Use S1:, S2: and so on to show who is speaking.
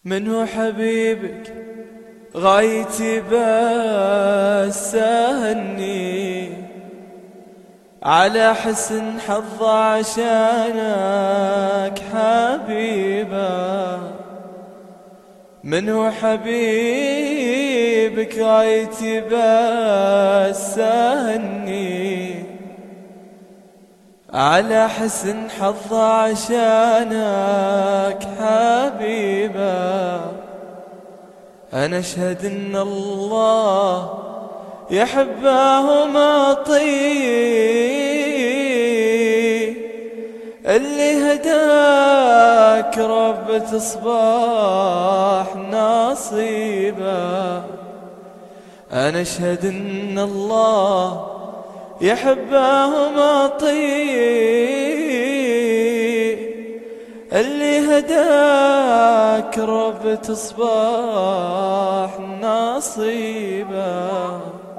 S1: من هو حبيبك غايتي بس أهني على حسن حظ عشانك حبيبه. من هو حبيبك غايتي بس أهني على حسن حظ عشانك حبيبه. أنا أشهد إن الله يحبه معطي اللي هداك رب تصبح نصيبه. أنا أشهد إن الله يحبه معطي اللي هداك رب تصبح نصيبه.